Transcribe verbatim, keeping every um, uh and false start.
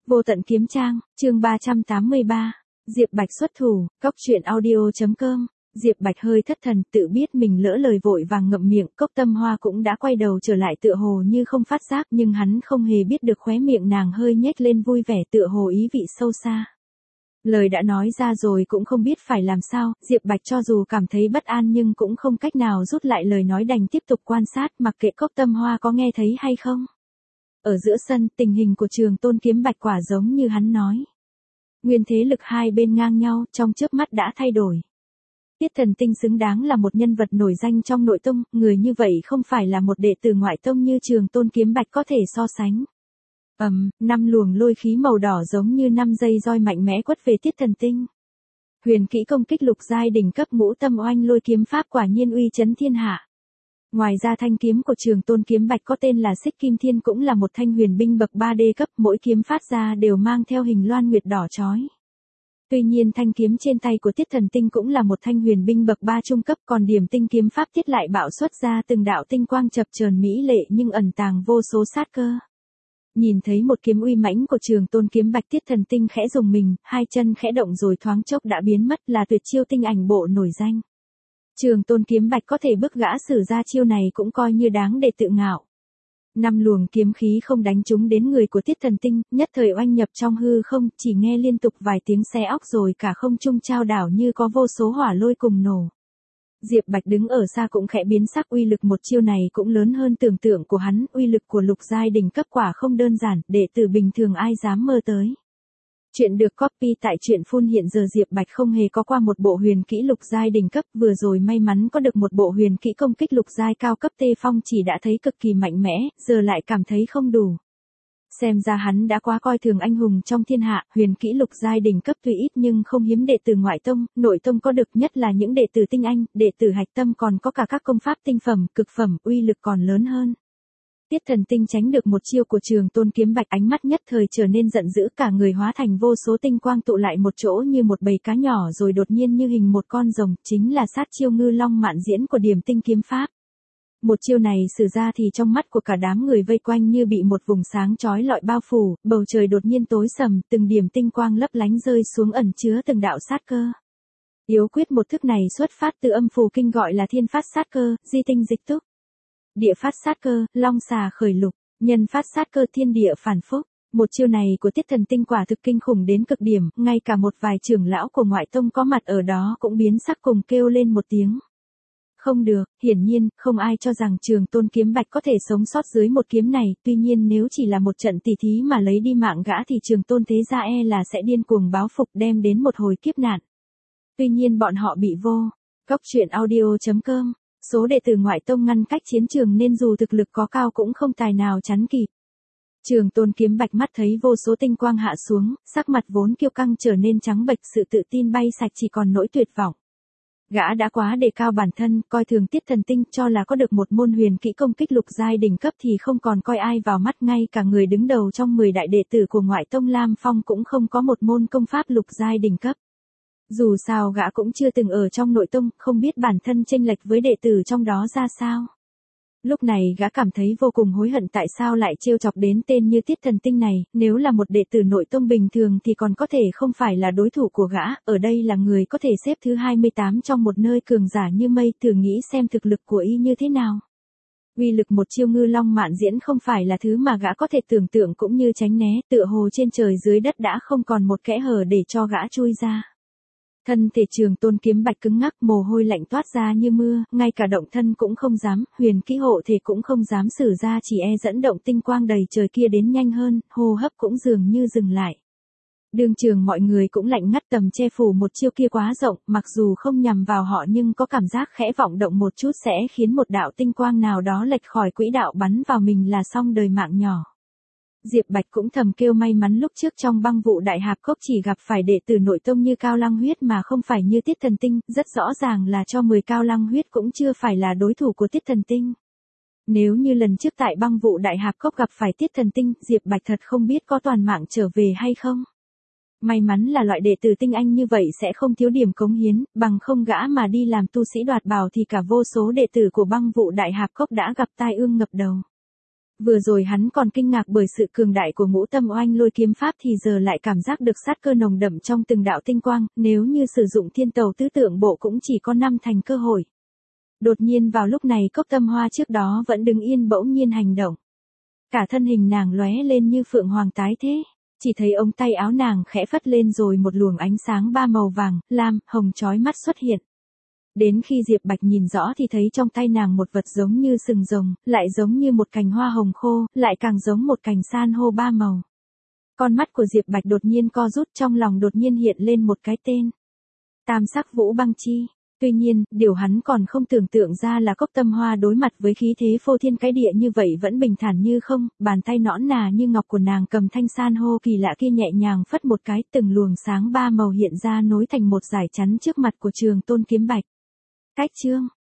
Vô tận kiếm trang, chương ba trăm tám mươi ba, Diệp Bạch xuất thủ, cốc truyện audio chấm com. Diệp Bạch hơi thất thần, tự biết mình lỡ lời vội vàng ngậm miệng, Cốc Tâm Hoa cũng đã quay đầu trở lại tựa hồ như không phát giác, nhưng hắn không hề biết được khóe miệng nàng hơi nhếch lên vui vẻ tựa hồ ý vị sâu xa. Lời đã nói ra rồi cũng không biết phải làm sao, Diệp Bạch cho dù cảm thấy bất an nhưng cũng không cách nào rút lại lời nói, đành tiếp tục quan sát mặc kệ Cốc Tâm Hoa có nghe thấy hay không. Ở giữa sân, tình hình của Trường Tôn Kiếm Bạch quả giống như hắn nói. Nguyên thế lực hai bên ngang nhau, trong chớp mắt đã thay đổi. Tiết Thần Tinh xứng đáng là một nhân vật nổi danh trong nội tông, người như vậy không phải là một đệ tử ngoại tông như Trường Tôn Kiếm Bạch có thể so sánh. Ầm, um, năm luồng lôi khí màu đỏ giống như năm dây roi mạnh mẽ quất về Tiết Thần Tinh. Huyền kỹ công kích lục giai đỉnh cấp ngũ tâm oanh lôi kiếm pháp quả nhiên uy chấn thiên hạ. Ngoài ra thanh kiếm của Trường Tôn Kiếm Bạch có tên là Xích Kim Thiên cũng là một thanh huyền binh bậc ba D cấp, mỗi kiếm phát ra đều mang theo hình loan nguyệt đỏ chói. Tuy nhiên thanh kiếm trên tay của Tiết Thần Tinh cũng là một thanh huyền binh bậc ba trung cấp, còn điểm tinh kiếm pháp tiết lại bạo xuất ra từng đạo tinh quang chập chờn mỹ lệ nhưng ẩn tàng vô số sát cơ. Nhìn thấy một kiếm uy mãnh của Trường Tôn Kiếm Bạch, Tiết Thần Tinh khẽ rùng mình, hai chân khẽ động rồi thoáng chốc đã biến mất, là tuyệt chiêu tinh ảnh bộ nổi danh. Trường Tôn Kiếm Bạch có thể bức gã sử ra chiêu này cũng coi như đáng để tự ngạo. Năm luồng kiếm khí không đánh trúng đến người của Tiết Thần Tinh, nhất thời oanh nhập trong hư không, chỉ nghe liên tục vài tiếng xé óc rồi cả không trung trao đảo như có vô số hỏa lôi cùng nổ. Diệp Bạch đứng ở xa cũng khẽ biến sắc, uy lực một chiêu này cũng lớn hơn tưởng tượng của hắn, uy lực của lục giai đỉnh cấp quả không đơn giản, đệ tử bình thường ai dám mơ tới. Chuyện được copy tại truyện phun. Hiện giờ Diệp Bạch không hề có qua một bộ huyền kỹ lục giai đỉnh cấp, vừa rồi may mắn có được một bộ huyền kỹ công kích lục giai cao cấp Tê Phong chỉ đã thấy cực kỳ mạnh mẽ, giờ lại cảm thấy không đủ. Xem ra hắn đã quá coi thường anh hùng trong thiên hạ, huyền kỹ lục giai đỉnh cấp tuy ít nhưng không hiếm đệ tử ngoại tông, nội tông có được, nhất là những đệ tử tinh anh, đệ tử hạch tâm còn có cả các công pháp tinh phẩm, cực phẩm, uy lực còn lớn hơn. Tiết Thần Tinh tránh được một chiêu của Trường Tôn Kiếm Bạch, ánh mắt nhất thời trở nên giận dữ, cả người hóa thành vô số tinh quang tụ lại một chỗ như một bầy cá nhỏ rồi đột nhiên như hình một con rồng, chính là sát chiêu Ngư Long Mạn Diễn của Điểm Tinh kiếm pháp. Một chiêu này sử ra thì trong mắt của cả đám người vây quanh như bị một vùng sáng chói lọi bao phủ, bầu trời đột nhiên tối sầm, từng điểm tinh quang lấp lánh rơi xuống ẩn chứa từng đạo sát cơ. Yếu quyết một thức này xuất phát từ âm phù kinh gọi là thiên phát sát cơ, di tinh dịch túc. Địa phát sát cơ, long xà khởi lục, nhân phát sát cơ, thiên địa phản phúc. Một chiêu này của Tiết Thần Tinh quả thực kinh khủng đến cực điểm, ngay cả một vài trưởng lão của ngoại tông có mặt ở đó cũng biến sắc cùng kêu lên một tiếng. Không được, hiển nhiên, không ai cho rằng Trường Tôn Kiếm Bạch có thể sống sót dưới một kiếm này, tuy nhiên nếu chỉ là một trận tỉ thí mà lấy đi mạng gã thì Trường Tôn thế gia e là sẽ điên cuồng báo phục, đem đến một hồi kiếp nạn. Tuy nhiên bọn họ bị vô. Cốc truyện audio chấm com. Số đệ tử ngoại tông ngăn cách chiến trường nên dù thực lực có cao cũng không tài nào chắn kịp. Trường Tôn Kiếm Bạch mắt thấy vô số tinh quang hạ xuống, sắc mặt vốn kiêu căng trở nên trắng bệch, sự tự tin bay sạch, chỉ còn nỗi tuyệt vọng. Gã đã quá đề cao bản thân, coi thường Tiết Thần Tinh, cho là có được một môn huyền kỹ công kích lục giai đỉnh cấp thì không còn coi ai vào mắt, ngay cả người đứng đầu trong mười đại đệ tử của ngoại tông Lam Phong cũng không có một môn công pháp lục giai đỉnh cấp. Dù sao gã cũng chưa từng ở trong nội tông, không biết bản thân chênh lệch với đệ tử trong đó ra sao. Lúc này gã cảm thấy vô cùng hối hận tại sao lại trêu chọc đến tên như Tiết Thần Tinh này, nếu là một đệ tử nội tông bình thường thì còn có thể không phải là đối thủ của gã, ở đây là người có thể xếp thứ hai mươi tám trong một nơi cường giả như mây, thử nghĩ xem thực lực của y như thế nào. Uy lực một chiêu Ngư Long Mạn Diễn không phải là thứ mà gã có thể tưởng tượng cũng như tránh né, tựa hồ trên trời dưới đất đã không còn một kẽ hở để cho gã chui ra. Thân thể Trường Tôn Kiếm Bạch cứng ngắc, mồ hôi lạnh toát ra như mưa, ngay cả động thân cũng không dám, huyền kỹ hộ thể cũng không dám sử ra, chỉ e dẫn động tinh quang đầy trời kia đến nhanh hơn, hô hấp cũng dường như dừng lại. Đương trường mọi người cũng lạnh ngắt, tầm che phủ một chiêu kia quá rộng, mặc dù không nhằm vào họ nhưng có cảm giác khẽ vọng động một chút sẽ khiến một đạo tinh quang nào đó lệch khỏi quỹ đạo bắn vào mình là xong đời mạng nhỏ. Diệp Bạch cũng thầm kêu may mắn lúc trước trong băng vụ đại hạp cốc chỉ gặp phải đệ tử nội tông như Cao Lăng Huyết mà không phải như Tiết Thần Tinh, rất rõ ràng là cho mười Cao Lăng Huyết cũng chưa phải là đối thủ của Tiết Thần Tinh. Nếu như lần trước tại băng vụ đại hạp cốc gặp phải Tiết Thần Tinh, Diệp Bạch thật không biết có toàn mạng trở về hay không. May mắn là loại đệ tử tinh anh như vậy sẽ không thiếu điểm cống hiến, bằng không gã mà đi làm tu sĩ đoạt bảo thì cả vô số đệ tử của băng vụ đại hạp cốc đã gặp tai ương ngập đầu. Vừa rồi hắn còn kinh ngạc bởi sự cường đại của ngũ tâm oanh lôi kiếm pháp thì giờ lại cảm giác được sát cơ nồng đậm trong từng đạo tinh quang, nếu như sử dụng thiên tàu tứ tượng bộ cũng chỉ có năm thành cơ hội. Đột nhiên vào lúc này Cốc Tâm Hoa trước đó vẫn đứng yên bỗng nhiên hành động. Cả thân hình nàng lóe lên như phượng hoàng tái thế, chỉ thấy ống tay áo nàng khẽ phất lên rồi một luồng ánh sáng ba màu vàng, lam, hồng chói mắt xuất hiện. Đến khi Diệp Bạch nhìn rõ thì thấy trong tay nàng một vật giống như sừng rồng, lại giống như một cành hoa hồng khô, lại càng giống một cành san hô ba màu. Con mắt của Diệp Bạch đột nhiên co rút, trong lòng đột nhiên hiện lên một cái tên. Tam sắc vũ băng chi. Tuy nhiên, điều hắn còn không tưởng tượng ra là Cốc Tâm Hoa đối mặt với khí thế phô thiên cái địa như vậy vẫn bình thản như không, bàn tay nõn nà như ngọc của nàng cầm thanh san hô kỳ lạ kia nhẹ nhàng phất một cái, từng luồng sáng ba màu hiện ra nối thành một dải chắn trước mặt của Trường Tôn Kiếm Bạch. Cách chương